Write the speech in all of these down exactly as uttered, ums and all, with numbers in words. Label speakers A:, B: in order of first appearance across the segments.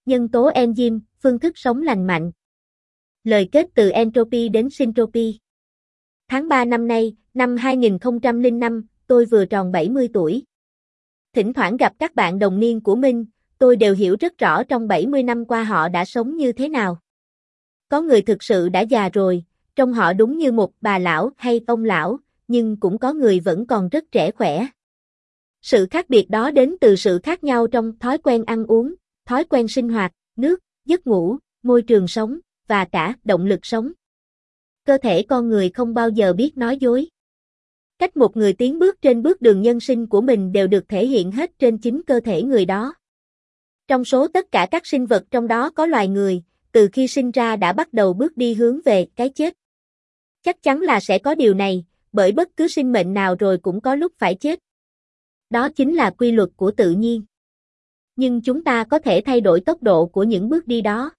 A: Nhân tố enzyme, phương thức sống lành mạnh. Lời kết từ entropy đến syntropy. Tháng ba năm nay, năm hai nghìn không trăm lẻ năm, tôi vừa tròn bảy mươi tuổi. Thỉnh thoảng gặp các bạn đồng niên của mình, tôi đều hiểu rất rõ trong bảy mươi năm qua họ đã sống như thế nào. Có người thực sự đã già rồi, trông họ đúng như một bà lão hay ông lão, nhưng cũng có người vẫn còn rất trẻ khỏe. Sự khác biệt đó đến từ sự khác nhau trong thói quen ăn uống, thói quen sinh hoạt, nước, giấc ngủ, môi trường sống, và cả động lực sống. Cơ thể con người không bao giờ biết nói dối. Cách một người tiến bước trên bước đường nhân sinh của mình đều được thể hiện hết trên chính cơ thể người đó. Trong số tất cả các sinh vật trong đó có loài người, từ khi sinh ra đã bắt đầu bước đi hướng về cái chết. Chắc chắn là sẽ có điều này, bởi bất cứ sinh mệnh nào rồi cũng có lúc phải chết. Đó chính là quy luật của tự nhiên. Nhưng chúng ta có thể thay đổi tốc độ của những bước đi đó.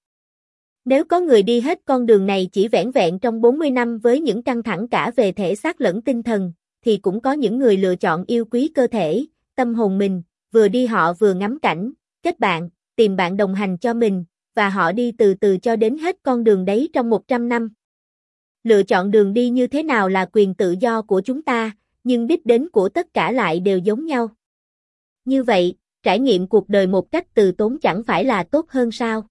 A: Nếu có người đi hết con đường này chỉ vẻn vẹn trong bốn mươi năm với những căng thẳng cả về thể xác lẫn tinh thần, thì cũng có những người lựa chọn yêu quý cơ thể, tâm hồn mình, vừa đi họ vừa ngắm cảnh, kết bạn, tìm bạn đồng hành cho mình, và họ đi từ từ cho đến hết con đường đấy trong một trăm năm. Lựa chọn đường đi như thế nào là quyền tự do của chúng ta, nhưng đích đến của tất cả lại đều giống nhau. Như vậy, trải nghiệm cuộc đời một cách từ tốn chẳng phải là tốt hơn sao?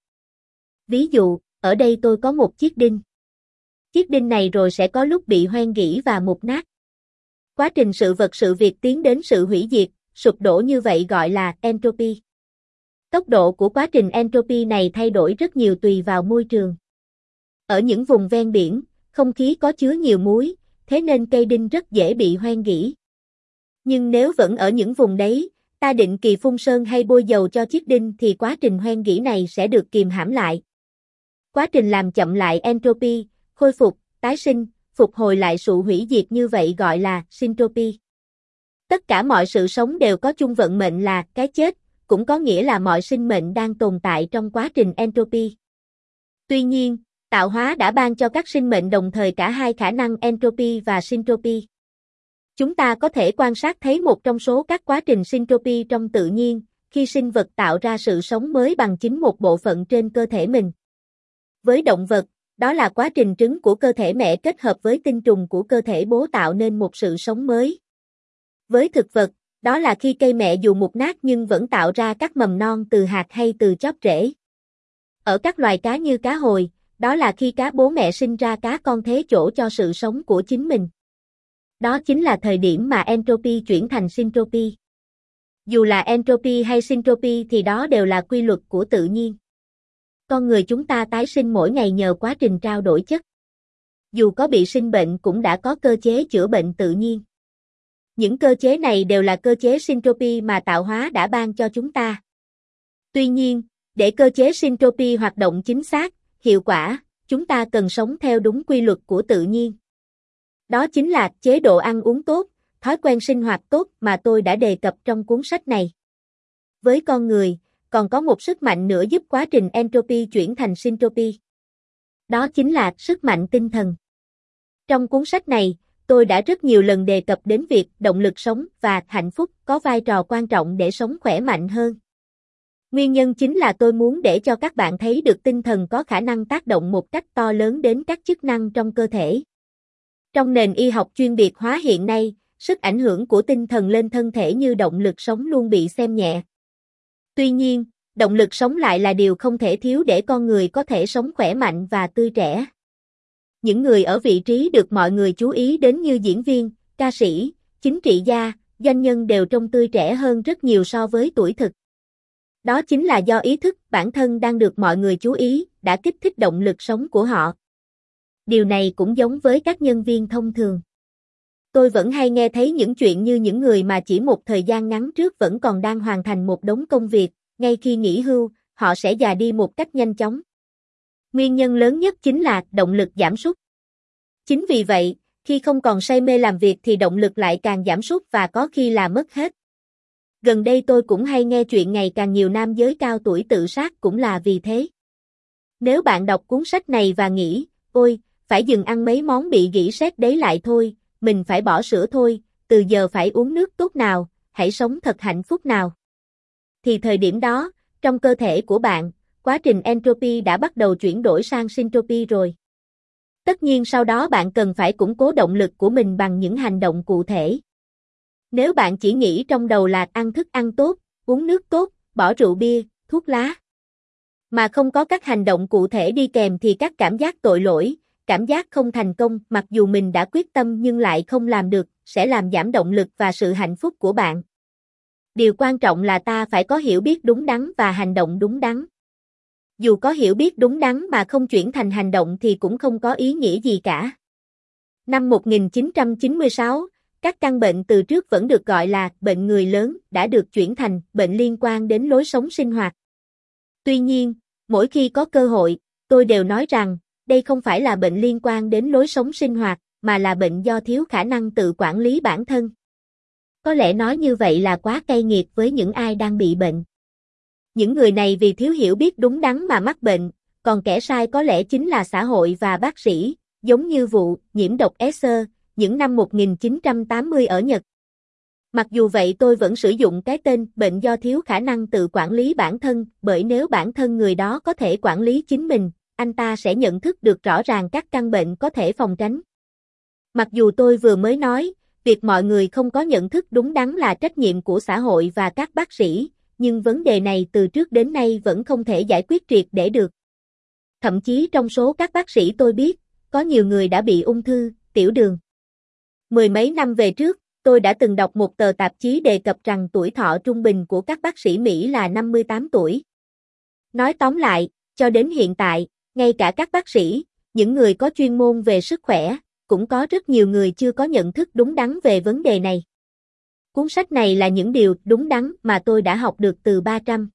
A: Ví dụ, ở đây tôi có một chiếc đinh. Chiếc đinh này rồi sẽ có lúc bị hoen gỉ và mục nát. Quá trình sự vật sự việc tiến đến sự hủy diệt, sụp đổ như vậy gọi là entropy. Tốc độ của quá trình entropy này thay đổi rất nhiều tùy vào môi trường. Ở những vùng ven biển, không khí có chứa nhiều muối, thế nên cây đinh rất dễ bị hoen gỉ. Nhưng nếu vẫn ở những vùng đấy, ta định kỳ phun sơn hay bôi dầu cho chiếc đinh thì quá trình hoen gỉ này sẽ được kìm hãm lại. Quá trình làm chậm lại entropy, khôi phục, tái sinh, phục hồi lại sự hủy diệt như vậy gọi là syntropy. Tất cả mọi sự sống đều có chung vận mệnh là cái chết, cũng có nghĩa là mọi sinh mệnh đang tồn tại trong quá trình entropy. Tuy nhiên, tạo hóa đã ban cho các sinh mệnh đồng thời cả hai khả năng entropy và syntropy. Chúng ta có thể quan sát thấy một trong số các quá trình syntropy trong tự nhiên, khi sinh vật tạo ra sự sống mới bằng chính một bộ phận trên cơ thể mình. Với động vật, đó là quá trình trứng của cơ thể mẹ kết hợp với tinh trùng của cơ thể bố tạo nên một sự sống mới. Với thực vật, đó là khi cây mẹ dù mục nát nhưng vẫn tạo ra các mầm non từ hạt hay từ chóp rễ. Ở các loài cá như cá hồi, đó là khi cá bố mẹ sinh ra cá con thế chỗ cho sự sống của chính mình. Đó chính là thời điểm mà entropy chuyển thành syntropy. Dù là entropy hay syntropy thì đó đều là quy luật của tự nhiên. Con người chúng ta tái sinh mỗi ngày nhờ quá trình trao đổi chất. Dù có bị sinh bệnh cũng đã có cơ chế chữa bệnh tự nhiên. Những cơ chế này đều là cơ chế syntropy mà tạo hóa đã ban cho chúng ta. Tuy nhiên, để cơ chế syntropy hoạt động chính xác, hiệu quả, chúng ta cần sống theo đúng quy luật của tự nhiên. Đó chính là chế độ ăn uống tốt, thói quen sinh hoạt tốt mà tôi đã đề cập trong cuốn sách này. Với con người, còn có một sức mạnh nữa giúp quá trình entropy chuyển thành syntropy. Đó chính là sức mạnh tinh thần. Trong cuốn sách này, tôi đã rất nhiều lần đề cập đến việc động lực sống và hạnh phúc có vai trò quan trọng để sống khỏe mạnh hơn. Nguyên nhân chính là tôi muốn để cho các bạn thấy được tinh thần có khả năng tác động một cách to lớn đến các chức năng trong cơ thể. Trong nền y học chuyên biệt hóa hiện nay, sức ảnh hưởng của tinh thần lên thân thể như động lực sống luôn bị xem nhẹ. Tuy nhiên, động lực sống lại là điều không thể thiếu để con người có thể sống khỏe mạnh và tươi trẻ. Những người ở vị trí được mọi người chú ý đến như diễn viên, ca sĩ, chính trị gia, doanh nhân đều trông tươi trẻ hơn rất nhiều so với tuổi thực. Đó chính là do ý thức bản thân đang được mọi người chú ý, đã kích thích động lực sống của họ. Điều này cũng giống với các nhân viên thông thường. Tôi vẫn hay nghe thấy những chuyện như những người mà chỉ một thời gian ngắn trước vẫn còn đang hoàn thành một đống công việc, ngay khi nghỉ hưu, họ sẽ già đi một cách nhanh chóng. Nguyên nhân lớn nhất chính là động lực giảm sút. Chính vì vậy, khi không còn say mê làm việc thì động lực lại càng giảm sút và có khi là mất hết. Gần đây tôi cũng hay nghe chuyện ngày càng nhiều nam giới cao tuổi tự sát cũng là vì thế. Nếu bạn đọc cuốn sách này và nghĩ, ôi, phải dừng ăn mấy món bị gỉ sét đấy lại thôi, mình phải bỏ sữa thôi, từ giờ phải uống nước tốt nào, hãy sống thật hạnh phúc nào. Thì thời điểm đó, trong cơ thể của bạn, quá trình entropy đã bắt đầu chuyển đổi sang syntropy rồi. Tất nhiên sau đó bạn cần phải củng cố động lực của mình bằng những hành động cụ thể. Nếu bạn chỉ nghĩ trong đầu là ăn thức ăn tốt, uống nước tốt, bỏ rượu bia, thuốc lá, mà không có các hành động cụ thể đi kèm thì các cảm giác tội lỗi, cảm giác không thành công, mặc dù mình đã quyết tâm nhưng lại không làm được, sẽ làm giảm động lực và sự hạnh phúc của bạn. Điều quan trọng là ta phải có hiểu biết đúng đắn và hành động đúng đắn. Dù có hiểu biết đúng đắn mà không chuyển thành hành động thì cũng không có ý nghĩa gì cả. Năm một nghìn chín trăm chín mươi sáu, các căn bệnh từ trước vẫn được gọi là bệnh người lớn đã được chuyển thành bệnh liên quan đến lối sống sinh hoạt. Tuy nhiên, mỗi khi có cơ hội, tôi đều nói rằng, đây không phải là bệnh liên quan đến lối sống sinh hoạt, mà là bệnh do thiếu khả năng tự quản lý bản thân. Có lẽ nói như vậy là quá cay nghiệt với những ai đang bị bệnh. Những người này vì thiếu hiểu biết đúng đắn mà mắc bệnh, còn kẻ sai có lẽ chính là xã hội và bác sĩ, giống như vụ nhiễm độc Esser, những năm một nghìn chín trăm tám mươi ở Nhật. Mặc dù vậy tôi vẫn sử dụng cái tên bệnh do thiếu khả năng tự quản lý bản thân, bởi nếu bản thân người đó có thể quản lý chính mình, anh ta sẽ nhận thức được rõ ràng các căn bệnh có thể phòng tránh. Mặc dù tôi vừa mới nói, việc mọi người không có nhận thức đúng đắn là trách nhiệm của xã hội và các bác sĩ, nhưng vấn đề này từ trước đến nay vẫn không thể giải quyết triệt để được. Thậm chí trong số các bác sĩ tôi biết, có nhiều người đã bị ung thư, tiểu đường. Mười mấy năm về trước, tôi đã từng đọc một tờ tạp chí đề cập rằng tuổi thọ trung bình của các bác sĩ Mỹ là năm mươi tám tuổi. Nói tóm lại, cho đến hiện tại, ngay cả các bác sĩ, những người có chuyên môn về sức khỏe, cũng có rất nhiều người chưa có nhận thức đúng đắn về vấn đề này. Cuốn sách này là những điều đúng đắn mà tôi đã học được từ ba trăm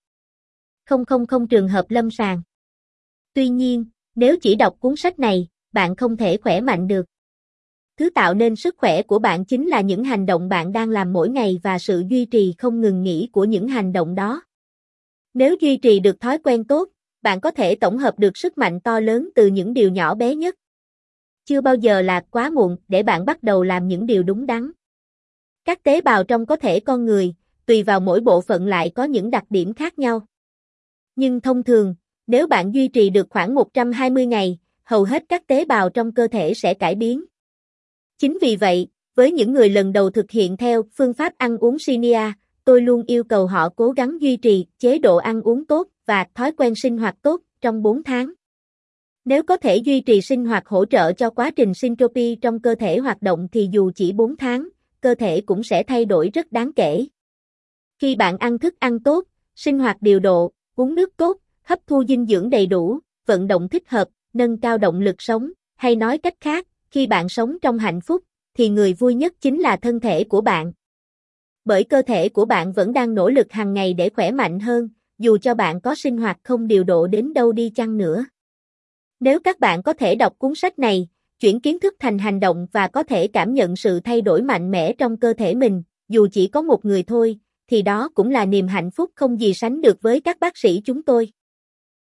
A: nghìn trường hợp lâm sàng. Tuy nhiên, nếu chỉ đọc cuốn sách này, bạn không thể khỏe mạnh được. Thứ tạo nên sức khỏe của bạn chính là những hành động bạn đang làm mỗi ngày và sự duy trì không ngừng nghỉ của những hành động đó. Nếu duy trì được thói quen tốt, bạn có thể tổng hợp được sức mạnh to lớn từ những điều nhỏ bé nhất. Chưa bao giờ là quá muộn để bạn bắt đầu làm những điều đúng đắn. Các tế bào trong cơ thể con người, tùy vào mỗi bộ phận lại có những đặc điểm khác nhau. Nhưng thông thường, nếu bạn duy trì được khoảng một trăm hai mươi ngày, hầu hết các tế bào trong cơ thể sẽ cải biến. Chính vì vậy, với những người lần đầu thực hiện theo phương pháp ăn uống Shinya, tôi luôn yêu cầu họ cố gắng duy trì chế độ ăn uống tốt và thói quen sinh hoạt tốt trong bốn tháng. Nếu có thể duy trì sinh hoạt hỗ trợ cho quá trình syntropy trong cơ thể hoạt động thì dù chỉ bốn tháng, cơ thể cũng sẽ thay đổi rất đáng kể. Khi bạn ăn thức ăn tốt, sinh hoạt điều độ, uống nước tốt, hấp thu dinh dưỡng đầy đủ, vận động thích hợp, nâng cao động lực sống, hay nói cách khác, khi bạn sống trong hạnh phúc, thì người vui nhất chính là thân thể của bạn. Bởi cơ thể của bạn vẫn đang nỗ lực hàng ngày để khỏe mạnh hơn, dù cho bạn có sinh hoạt không điều độ đến đâu đi chăng nữa. Nếu các bạn có thể đọc cuốn sách này, chuyển kiến thức thành hành động và có thể cảm nhận sự thay đổi mạnh mẽ trong cơ thể mình, dù chỉ có một người thôi, thì đó cũng là niềm hạnh phúc không gì sánh được với các bác sĩ chúng tôi.